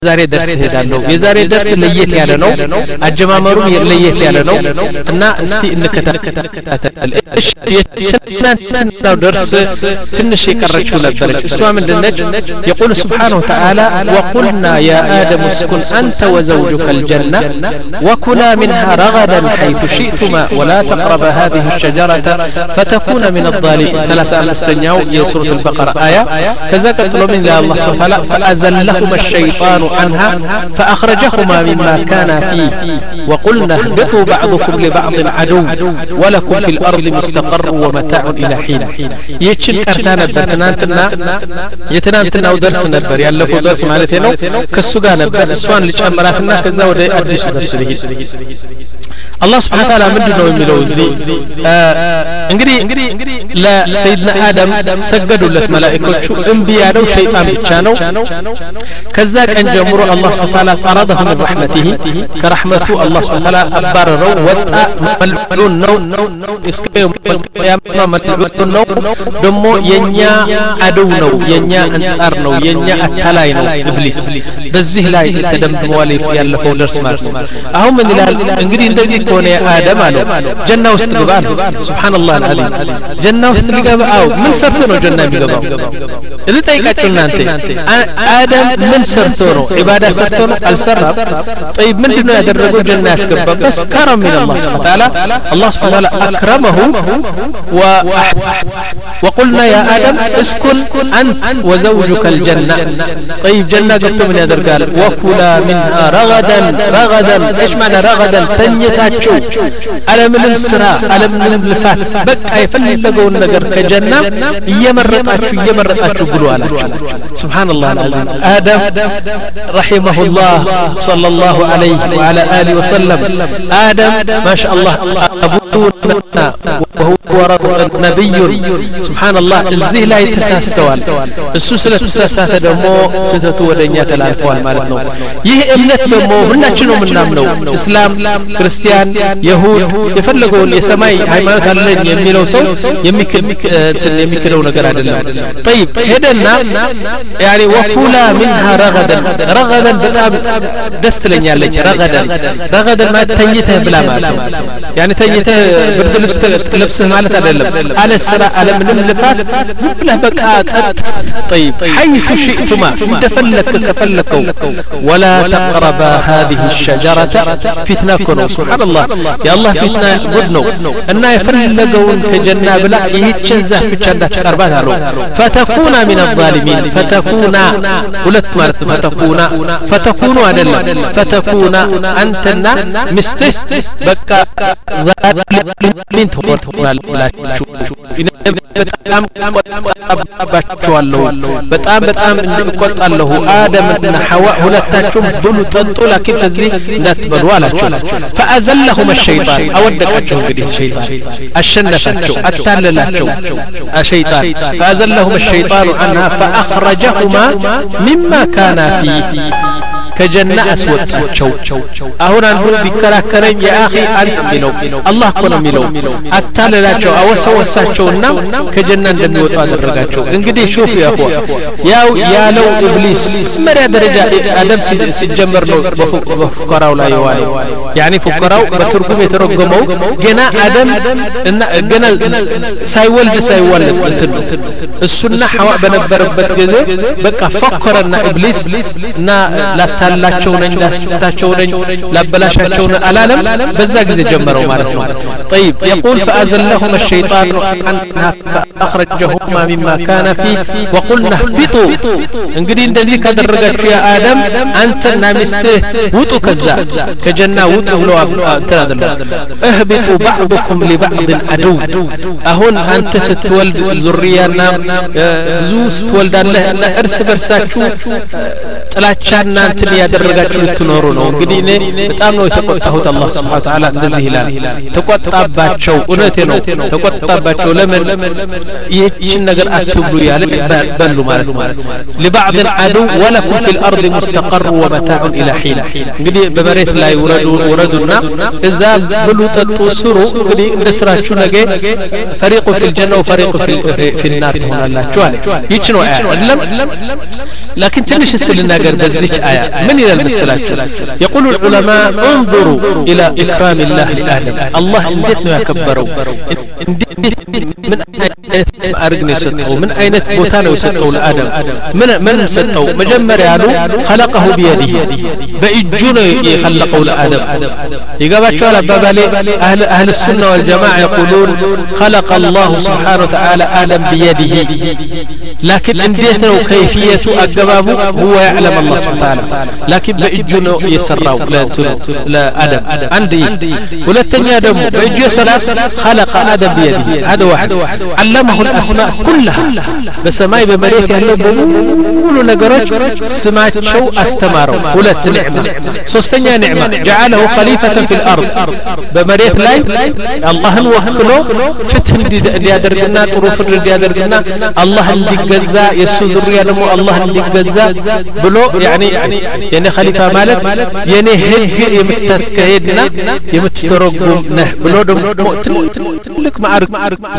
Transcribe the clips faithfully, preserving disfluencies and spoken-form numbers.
ዛሬ ደርስ ሄዳለሁ የዛሬ ደርስ ለየት ያለ ነው አጀማመሩ ለየት ያለ ነው እና እስቲ እንከታተል እሺ የትናንትናው ደርስ ትንሽ የቀረችው ነበረች እሷ ምንድነች يقول سبحانه وتعالى وقلنا يا آدم اسكن أنت وزوجك الجنة وكلا منها رغدا حيث شئتما ولا تقربا هذه الشجرة فتكون من الظالمين ثلاثة أمستنياو يا سورة البقرة آية كذا قتلوا من الله سبحانه وتعالى فأزلهما الشيطان عنها فأخرجهما مما كان فيه وقلنا اهبطوا بعضكم لبعض عدو ولكم في الأرض مستقر ومتاع إلى حين يتشن كرتانا بتنانتنا يتنانتنا ودرس نبر يالفو درس مالتي نو كالسوغا نبر السوان اللي جمراتنا كذا ودي أدرس درس به الله سبحانه وتعالى مدنو يميلو زي انجري لا سيدنا آدم سجدوا لك ملائكة انبياء شيطان بيتشانو كذا كان جمهور الله سبحانه وتعالى طرده من رحمته كرحمته الله سبحانه وتعالى أبرروا وطأ ملعون نو اسكيوم ياما ملعون نو دمو ينيا عدو نو ينيا أنصار نو ينيا أتلاي نو إبليس بزيه لا يتدم موالي يالفو درس مارس أهم من الهال انجري اندزي كوني آدم آلو جنة واستقبال سبحان الله العظيم جنة واستقبال أو من سرطنو جنة بقبال إذا تايكاتلنا أنت آدم من سرطنو عبادة سرطنو السرب طيب من دون يدرجوا جنة اسكبال بس كرم من الله سبحانه وتعالى الله سبحانه وتعالى أكرمه و وقلنا يا آدم اسكن أنت وزوجك الجنة طيب جنة قلت من يدرجال وكلا منها رغدا رغدا ايش معنى رغدا تنيتاتشو على من السراء على من الفات بقى يفلقوا النجر كجنة يمرطاتشو يمرطاتشو قلوا على سبحان الله العظيم آدم رحمه الله صلى الله عليه وعلى آله وسلم آدم ما شاء الله أبونا وهو نبي سبحان الله الزه لا يتساستوال السلسلة تساسات دمو ستتو ودنيا تلالفوال مالتنو يه امنت دمو هنا چنو من نامنو اسلام كريستيان يهود يفلقون يسماي هايمانت اللين يميلو سو يميكل يميكلو نقر عدلنا طيب هدنا يعني وكلا منها رغدا رغدا بتاب دست لن يالج رغدا رغدا ما تنيته بلا مالتو يعني تنيته برد لبسه مالت عدلم على السراء على من اللفات زبله بقى طيب حيث شئتما دفلك كفلكوا ولا تقربا هذه الشجرة فتنة كنو سبحان الله يا الله فتنة بدنو أن يفلقون كجنة بلا يتشنزه في الجنة تقربات هلو فتكون من الظالمين فتكون ولت مرت فتكون فتكون عدل فتكون أنتنا مستس بكا ظالمين تقول لا በጣም አባቸዋለሁ በጣም በጣም እንቆጣለሁ አደም እና ሐዋ ሁለታቸውም ብሉ ጠጡ لكن ከዚህ እንዳትበሉ አላቸው فأزلهم الشيطان አወደቃቸው እንግዲህ ሸይጣን አሸነፋቸው አታለላቸው ሸይጣን فأزلهم الشيطان عنها فأخرجهما مما كان فيه ከጀና አስወጣቸው አሁን አንዱ ቢከራከረኝ ያ አኺ አንተ ሚለው አላህ እኮ ነው ሚለው አታለላቸው አወሰወሳቸውና ከጀና እንደሚወጡ አደረጋቸው እንግዲህ ሹፍ ያው ያው ያለው ኢብሊስ መሪያ ደረጃ አደም ሲጀመር ነው በፉከራው ላይ ዋለ يعني ፉከራው በትርጉም የተረጎመው ገና አደም እና ገና ሳይወልድ ሳይወልድ እንትን እሱና ሐዋ በነበረበት ጊዜ በቃ ፈከረና ኢብሊስ እና ላታላቸው ነኝ ላስታቸው ነኝ ላበላሻቸው አላለም በዛ ጊዜ ጀመረው ማለት ነው طيب يقول فأزلهم الشيطان عنها فأخرجهما مما كان فيه وقلنا اهبطوا እንግዲህ እንደዚህ ካደረጋችሁ ያ አደም አንተና ሚስትህ ውጡ ከዛ ከጀና ውጡ ብሎ ተናደለ اهبطوا بعضكم لبعض عدو አሁን አንተ ስትወልድ ዙሪያና ብዙ ስትወልዳለህ እና እርስ በርሳችሁ ጥላቻና እንትን ያደረጋችሁ ልትኖሩ ነው እንግዲህ እኔ በጣም ነው የተቆጣሁት አላህ Subhanahu Wa Ta'ala እንደዚህ ይላል ተቆጣባቸው እውነቴ ነው ተቆጣባቸው ለምን ይህችን ነገር አትብሉ ያለ በሉ ማለት ነው لبعض عدو ولكم في الارض مستقر ومتاع الى حين እንግዲህ በመሬት ላይ ወረዱ ወረዱና እዛ ብሉ ጠጡ ስሩ እንግዲህ እንደስራችሁ ነገ فريق في الجنة وفريق في في النار ሆናላችሁ አለ ይች ነው አይደለም لكن ትንሽ ስትልና ነገር በዚች አያ ምን ይላል መሰላችሁ يقول العلماء انظروا الى اكرام الله لآدم الله እንዴት ነው ያከበረው እንዴት ምን አይነት ማዕረግ ነው የሰጠው ምን አይነት ቦታ ነው የሰጠው ለአደም ምን ምን ሰጠው መጀመሪያ ያሉ خلقه بيده በእጁ ነው የخلقው ለአደም ይገባቸዋል አባባሌ اهل اهل السنه والجماعه يقولون خلق الله سبحانه وتعالى آدم بيده لكن እንዴት ነው كيفيته አገባቡ هو يعلم الله سبحانه وتعالى لكن በእጁ ነው የሰራው ለአደም አንድ ሁለተኛ ደግሞ በእጁ ሰላስ خلق آدم بيده هذا واحد علمه الأسماء كلها بسماء بمريت ያለው በሙሉ ነገሮች ስማቸው አስተማረው ሁለት ንዕማ ሶስተኛ ንዕማ جعله خليفة في الأرض በመሬት ላይ አላህን ወክሎ ፍትህ እንዲያደርግና ጥሩ ፍርድ እንዲያደርግና አላህ እንዲገዛ የሱ ዙሪያ ደግሞ አላህ እንዲገዛ ብሎ يعني የኔ ኸሊፋ ማለት የኔ ህግ የምታስከሄድና የምትተረጉም ነህ ብሎ ደግሞ ትልቅ ማዕረግ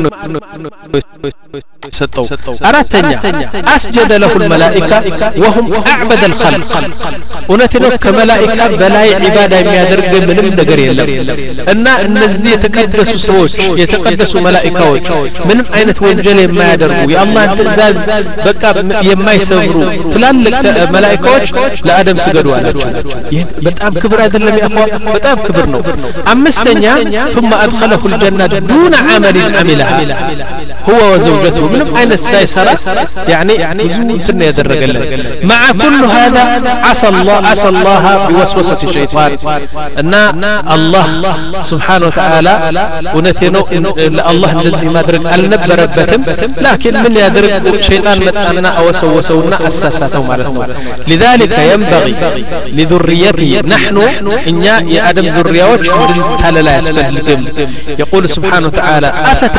ሰጠው አራተኛ أسجد له الملائكة وهم أعبد الخلق ونتنو كملائكة بلاي عبادة የሚያደርግ ምንም ነገር የለም እና እነዚህ የተቀደሱ ሰዎች የተቀደሱ መላእክቶች ምንም አይነት ወንጀል የማያደርጉ የአላህን ትእዛዝ በቃ የማይሰብሩ ትላልቅ መላእክቶች ለአደም ስገዱ አላቸው ይህ በጣም ክብር አይደለም ያፋ በጣም ክብር ነው አምስተኛ ثم أدخله الجنة دون عمل عملها هو وزوجته ምንም አይነት ሳይሰራ يعني እንትን ያደረገለት مع كل هذا عصى الله عصى الله بوسوسة الشيطان ان الله سبحانه وتعالى ونتنو الله እንደዚህ ማድረግ አልነበረበትም لكن من يدرك الشيطان متانا وسوسونا اساساتو ማለት ነው لذلك ينبغي لذريته نحن እኛ የአደም ذريዎች እንድንታለላ ያስፈልግም يقول سبحانه وتعالى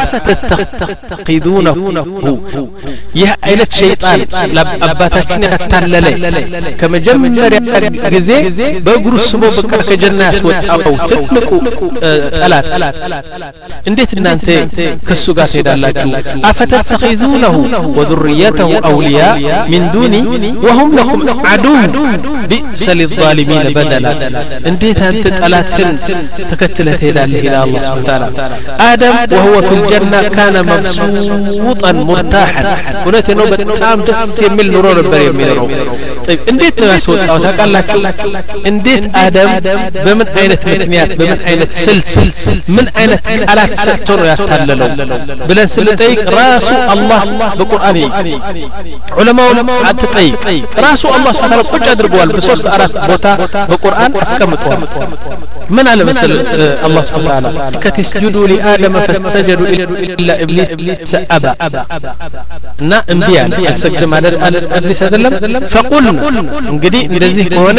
أفتتخذونه ይህ አይነት ሸይጣን ለአባታችን ያታለለ ከመጀመሪያ ጊዜ በእግሩ ስቦ በቃ ከጀና ያስወጣው ትልቁ ጠላት እንዴት እናንተ ከሱ ጋር ትሄዳላችሁ أفتتخذونه وذريته أولياء من دوني وهم لكم عدو بئس للظالمين بدلا እንዴት አንተ ጠላትን ተከትለህ ትሄዳለህ إلى الله سبحانه وتعالى آدم وهو في الجنة كان مبسوطا مرتاحا ونتي ነው በጣም ደስ የሚል ኑሮ ነበር የሚኖረው طيب እንዴት ነው ያስወጣው ታውቃላችሁ እንዴት አደም በምን አይነት ምክንያት በምን አይነት ስልት ምን አይነት ቃላት ሰጥቶ ነው ያታለለው ብለን ስለጠይቅ ራሱ አላህ በቁርአን ዑለማው አትጠይቅ ራሱ አላህ Subhanahu ቁጭ አድርጓል በሶስት አራት ቦታ በቁርአን አስቀምጧል ምን አለ መሰለ አላህ Subhanahu ከትስጁዱ لآدم فاستجدوا إلا إبليس أبى እና እንዲያ አልሰግድ ማለት አዲስ አይደለም فقلنا እንግዲህ እንደዚህ ከሆነ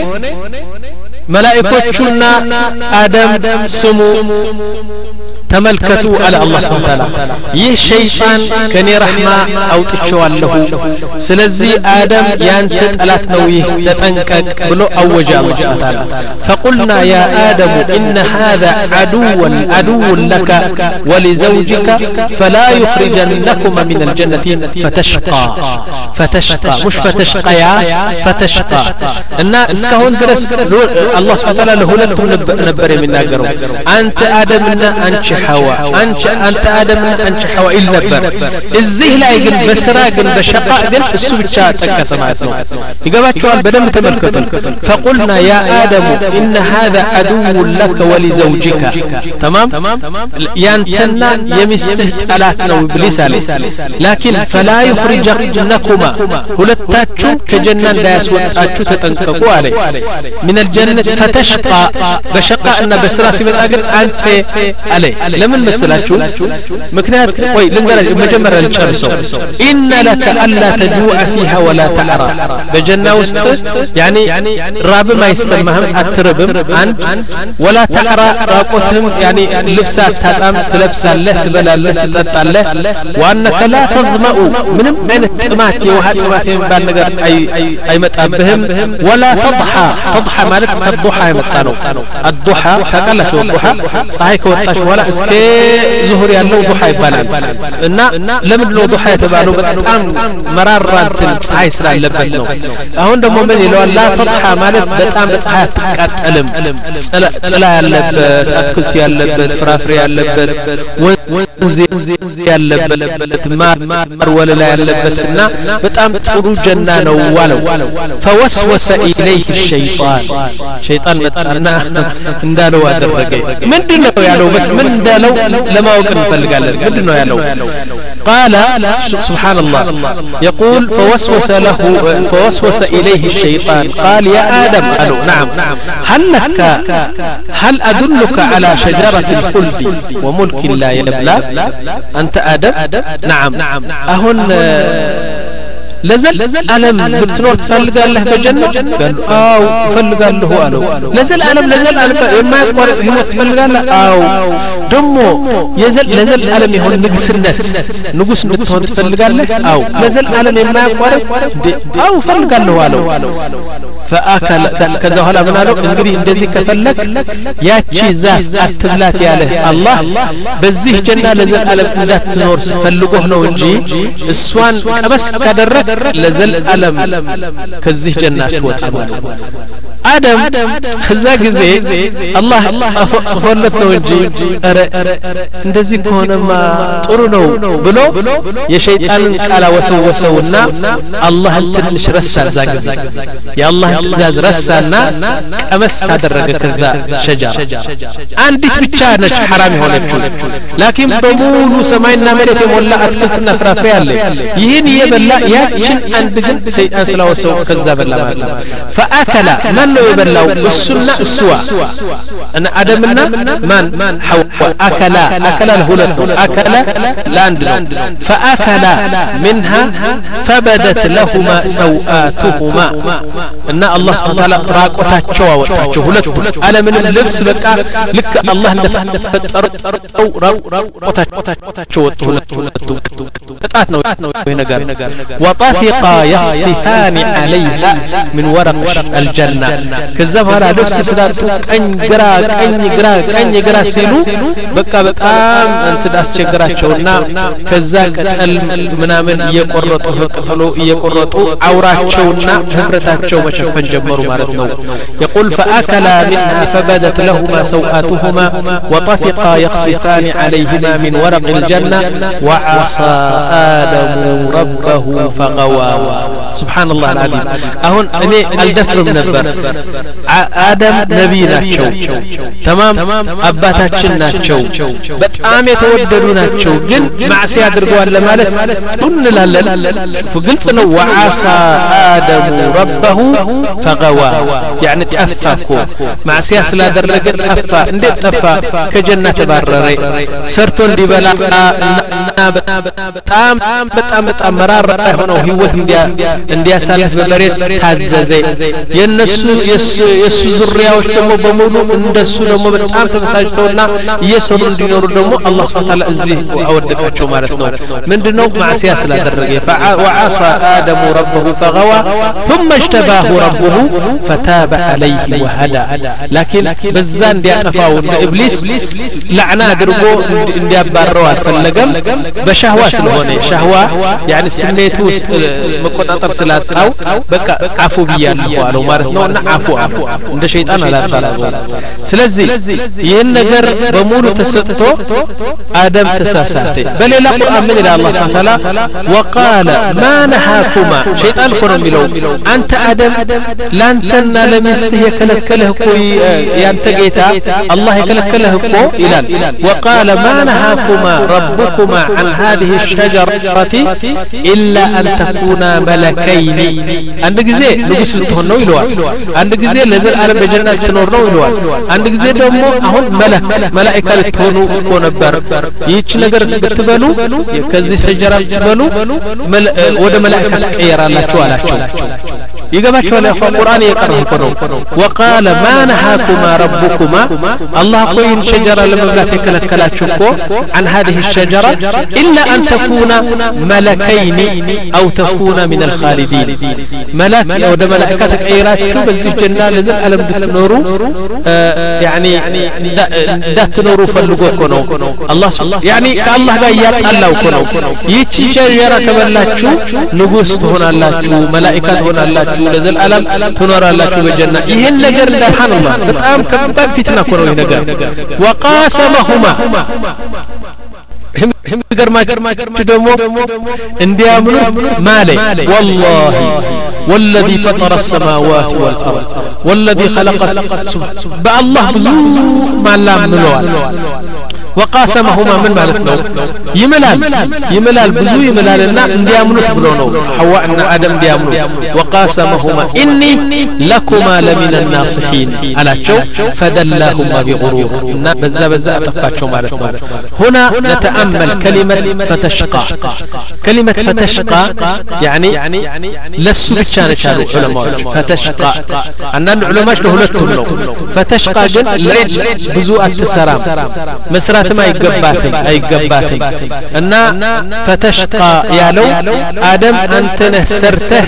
መላእክቶቹና አደም ስሙ ተመልከቱ አለ አላህ Subhanahu Wa Ta'ala ይህ ሸይጣን ከኔ ረህማ አውጥቼዋለሁ ስለዚህ አደም ያንተ ጠላት ነው ይህ ተጠንቀቅ ብሎ አወጀ አላህ Subhanahu Wa Ta'ala فقلنا يا آدم إن هذا عدو عدو لك ولزوجك فلا يخرجنكما من الجنة فتشقى فتشقى مش فتشقيا فتشقى ان اسكهون درس الله سبحانه وتعالى لهولتهم نبر የሚናገረው አንተ አደምና አንቺ ሐዋ አንቺ አንተ አደምና አንቺ ሐዋ ይል ነበር እዚህ ላይ ግን በስራ ግን በሸቃ ግን እሱ ብቻ ተጠቀሰ ማለት ነው ይገባቸዋል በደንብ ተመልከቱ فقلنا يا آدم إن هذا عدو لك ولزوجك تمام يانتنا يمستህ ጠላት ነው ኢብሊስ አለ لكن فلا يخرجنكما ሁለታችሁ ከጀና እንዳያስወጣችሁ ተጠንቀቁ አለ من الجنة فتشقى بشقى ان بسرا ሲመጣ ግን አንተ አለ ለምን መስላችሁ ምክንያት ወይ ልንገራችሁ መጀመሪያ ልጨርሰው ان لك الا تجوع فيها ولا تعرى በጀና ውስጥ يعني ራብ ማይሰማህም አትርብም አንድ ولا تعرى ራቆትም يعني ልብስ አታጣም ትለብሳለህ ትበላለህ ትጠጣለህ وانك لا تظمأ ምንም አይነት ጥማት የውሃ ጥማት የሚባል ነገር አይመጣብህም ولا تضحى تضحى ማለት ከضحى የመጣ ነው الضحى ታውቃላችሁ الضحى ፀሐይ ከወጣች በኋላ እስከ ዙሁር ያለው ዱሃ ይባላል እና ለምን ነው ዱሃ የተባለው በጣም መራራትን ፀሐይ ስላለበት ነው አሁን ደግሞ ምን ይለዋል ላ ፈጥሃ ማለት በጣም በፀሐይ አትቃጠልም ጥላ ያለበት አትክልት ያለበት ፍራፍሬ ያለበት ወንዝ ያለበት ማር ወለላ ያለበትና በጣም ጥሩ ጀና ነው ዋለው فوسوس إليه الشيطان شيطان መጣና እንዳለው አደረገ ምንድነው ያለው بس ምን እንዳለው ለማወቅ እንፈልጋለን ምንድነው ያለው قال سبحان الله يقول فوسوس له فوسوس إليه الشيطان قال يا آدم قالوا نعم هل لك هل أدلك على شجرة الخلد وملك لا يبلى أنت آدم نعم أهن لزل ألم بتنور تفلقاله بجنة قال آو تفلقاله ألو لزل ألم لزل ألم ما يقول يموت تفلقاله آو دمو يزل لزل ألم يهون نقص الناس نقص بتنور تفلقاله آو لزل ألم ما يقول آو فلقاله ألو فأكل كذا هلا من قالوا انغري እንደዚህ ከፈለክ ያቺ ዛፍ አትብላት ያለህ አላህ በዚህ ጀና ለዘላለም እንዳትኖር ፈልጎህ ነው እንጂ እሷን ቀበስ ካደረክ ለዘላለም ከዚህ ጀና ትወጣ ማለት ነው አደም ከዛ ጊዜ አላህ ጽፎለት ነው እንጂ አረ እንደዚህ ከሆነማ ጥሩ ነው ብሎ የሸይጣንን ቃል ወሰወሰውና አላህ ትንሽ ረሳ ዛ ጊዜ ያላህ ትእዛዝ ረሳና ቀመስ አደረገ ከዛ ሸጀራ አንዲት ብቻ ነች حرام የሆነችው ላኪን በሙሉ ሰማይና መሬት የሞላ አትክልትና ፍራፍሬ አለ ይህን የበላ ያችን አንድ ግን ሰይጣን ስላወሰው ከዛ በላ ማለት ነው فاكل من ነው የበላው እሱና እሱዋ እና አደምና ማን ሐዋ አከላ አከላ ለሁለት አከላ ላንድ ነው فاكل منها فبدت لهما سوآتهما እና አላህ Subhanahu Wa Ta'ala ራቆታቸው አወጣቸው ሁለት ዓለምን ልብስ በቃ ልክ አላህ እንደፈጠረው ራቆታቸው ወጡ ሁለት ቅጣት ነው ይሄ ነገር وطفقا يخسفان عليها من ورق الجنة ከዛ በኋላ ልብስ ስላጡ ቀኝ ግራ ቀኝ ግራ ቀኝ ግራ ሲሉ በቃ በጣም እንትን አስቸግራቸውና ከዛ ቅጠል ምናምን እየቆረጡ ቅጠሉ እየቆረጡ አውራቸውና ህብረታቸው መሸፈን ጀመሩ ማለት ነው يقول فأكلا منها فبدت لهما سوآتهما وطفقا يخسفان عليهما من ورق الجنة وعصى آدم ربه فغوى سبحان الله العظيم أهون أني الدفر من البر آدم نبي ناتشو تمام أباتاتشن ناتشو بتعام يتوددو ناتشو جن معسي أدرقوا على مالت تن للل فقلت أنه وعصى آدم ربه فغوى يعني تأفاكو معسي أسلا درقت أفا اندي تفا كجنة تبرري سرتون دي بلا بتعام بتعام بتعام مرار هنا هو انديا سالف ببريد تاززي ينسو የሱ ዙሪያዎች ደግሞ በሙሉ እንደሱ ደግሞ በጣም ተበሳጭተውና እየሰሩ እንዲኖሩ ደግሞ አላህ Subhanahu Wa Ta'ala እዚህ አወደቃቸው ማለት ነው ምንድነው ማዕሲያ ስላደረገ وعصى آدم ربه فغوى ثم اجتباه ربه فتاب عليه وهدى لكن በዛን እንዲያጠፋው ኢብሊስ ለዕና አድርጎ እንዲያባረው አልፈለገም በሻህዋ ስለሆነ ሻህዋ يعني ስሜቱ መቆጣጠር ስላጣው በቃ አፉ ብያለሁ አለው ማለት ነውና አፉ እንደ ሸይጣን አላጣላው ስለዚህ ይሄን ነገር በሙሉ ተሰጥቶ አደም ተሳሳተ በሌላ ቁርአን ምን ይላል አላህ Subhanahu Wa Ta'ala وقال ما نهاكما شيطان ኮነ የሚለው አንተ አደም ላንተና ለሚስትህ የከለከለህ እኮ ያንተ ጌታ አላህ የከለከለህ እኮ ይላል وقال ما نهاكما ربكما عن هذه الشجرة إلا أن تكونا ملكين አንድ ጊዜ ንጉስ ልትሆን ነው ይለዋል አንድ ጊዜ ለዘላለም በጀነት ትኖር ነው ይለዋል አንድ ጊዜ ደግሞ አሁን መለክ መላእክት ልትሆኑ እኮ ነበር ይህች ነገር ብትበሉ ከዚህ ሸጀራ ብትበሉ ወደ መላእክት ትቀየራላችሁ አላቸው يجباچو لا القرآن يقرأ كنو وقال ما نهاكما ربكما الله قوين شجرة لمبلات يكلكلاتشوكو عن هذه الشجرة إلا أن تكون ملكين أو تكون من الخالدين ملك أو ده ملائكتك عيرات شو بس الجنة لزل ألم بتنورو آه يعني ده تنورو فلقوكونو الله يعني كالله قايات الله كونو يتشي شجرة كبلاتشو نقوس هنا اللاتشو ملائكات هنا اللاتشو لزل ألم تنور اللاتشو بالجنة يهن نجر سبحان الله بتقام كباب فتنة كونو ينجر وقاسمهما هم هم جرما جرما تدمو انديامنو مالي والله والذي فطر السماوات والأرض والذي خلق بالله بزو ما لا منوال وقاسمهما من مالتنا يملال يملال بزو يملال لنا انديامنو تبلونو حواء ان ادم ديامنو وقاسمهما اني لكما لمن الناصحين على شو فدلاهما بغرور ان بزا بزا طفاچو مالتنا هنا نتامل كلمه فتشقى كلمه فتشقى يعني لسو بتشان شان العلماء فتشقى ان العلماء لهلتهم لو فتشقى جن لرج بزو التسرام مسرات ما يقباتم اي قباتم ان فتشقى يا لو ادم انت نسرته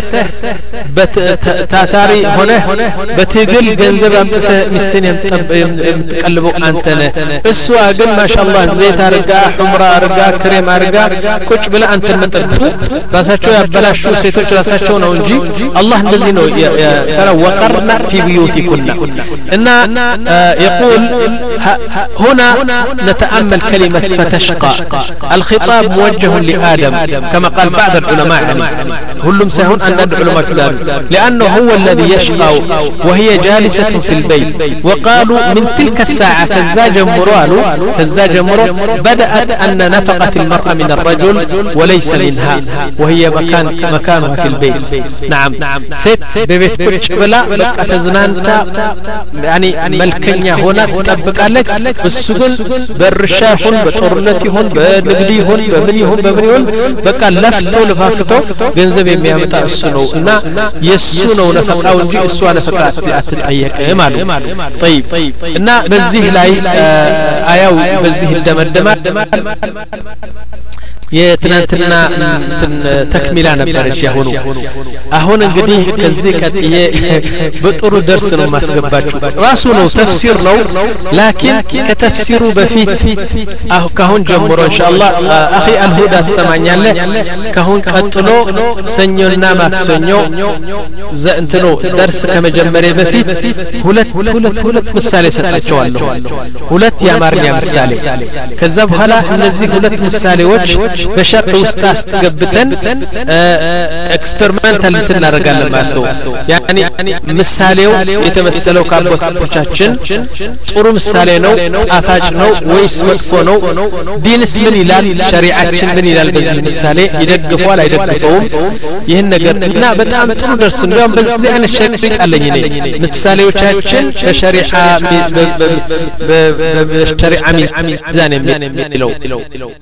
تاتاري هنا بتقل ገንዘብ አምጥተ ሚስትን የምትቀልበው አንተ ነህ እሷ ግን ማሻአላህ ዘይት አርጋ ሑምራ አርጋ ክሬም አርጋ ቁጭ ብለ አንተ መጠጡ ራሳቸው ያበላሹ ሴቶች ራሳቸው ነው እንጂ አላህ እንደዚህ ነው ተወቀርና في بيوتكن ان يقول هنا نتامل كلمه فتشقى الخطاب موجه لآدم كما قال بعض العلماء يعني كلهم سيهون ان العلماء فلان لانه هو الذي يشقى وهي جالسة في البيت وقالوا من تلك الساعة كزاج مرالو كزاج مرو بدأت أن نفقة المرأة من الرجل وليس منها وهي مكان مكانها في البيت نعم ست ببيت كل بلا بقى تزنانتا يعني ملكنيا هنا تطبق لك السجن بالرشاهن بطرنتهن بنقديهن بمنيهن بمنيهن بقى لفتو لفافتو ገንዘብ የሚያመጣ እሱ ነው እና የሱ ነው ነፈቃው እንጂ እሷ ነፈቃት አትጠየቅም አሉ طيب እና በዚህ ላይ አያው በዚህ እንደመደማል የትናንትና ተክሚላ ነበርሽ ያሁኑ አሁን እንግዲህ ከዚህ ቀጥዬ በጥሩ ደርስ ነው ማስገባችሁ ራሱ ነው ተፍሲር ነው ላኪን ከተፍሲሩ በፊት አሁ ካሁን ጀምሮ ኢንሻአላህ አኺ አልሁዳ ተሰማኛለህ ካሁን ቀጥሎ ሰኞና ማክሰኞ ዘእንትኖ ደርስ ከመጀመሪያ በፊት ሁለት ሁለት ሁለት ምሳሌ ሰጣቸዋለሁ ሁለት የአማርኛ ምሳሌ ከዛ በኋላ እነዚህ ሁለት ምሳሌዎች በሸርጥ ውስጥ አስገብተን ኤክስፐሪመንታል እናደርጋለን ማለት ነው ያኒ ምሳሌው የተመሰለው ከአባቶቻችን ጥሩ ምሳሌ ነው ጣፋጭ ነው ወይስ መጥፎ ነው ዲንስ ምን ይላል ሸሪዓችን ምን ይላል በዚህ ምሳሌ ይደግፋል አይደግፈውም ይሄን ነገር እና በጣም ጥሩ ደርስ እንደውም በዚህ አይነት ሸሪዓ አለኝ እኔ ምሳሌዎቻችን በሸሪዓ በሸሪዓ ሚዛን የሚለው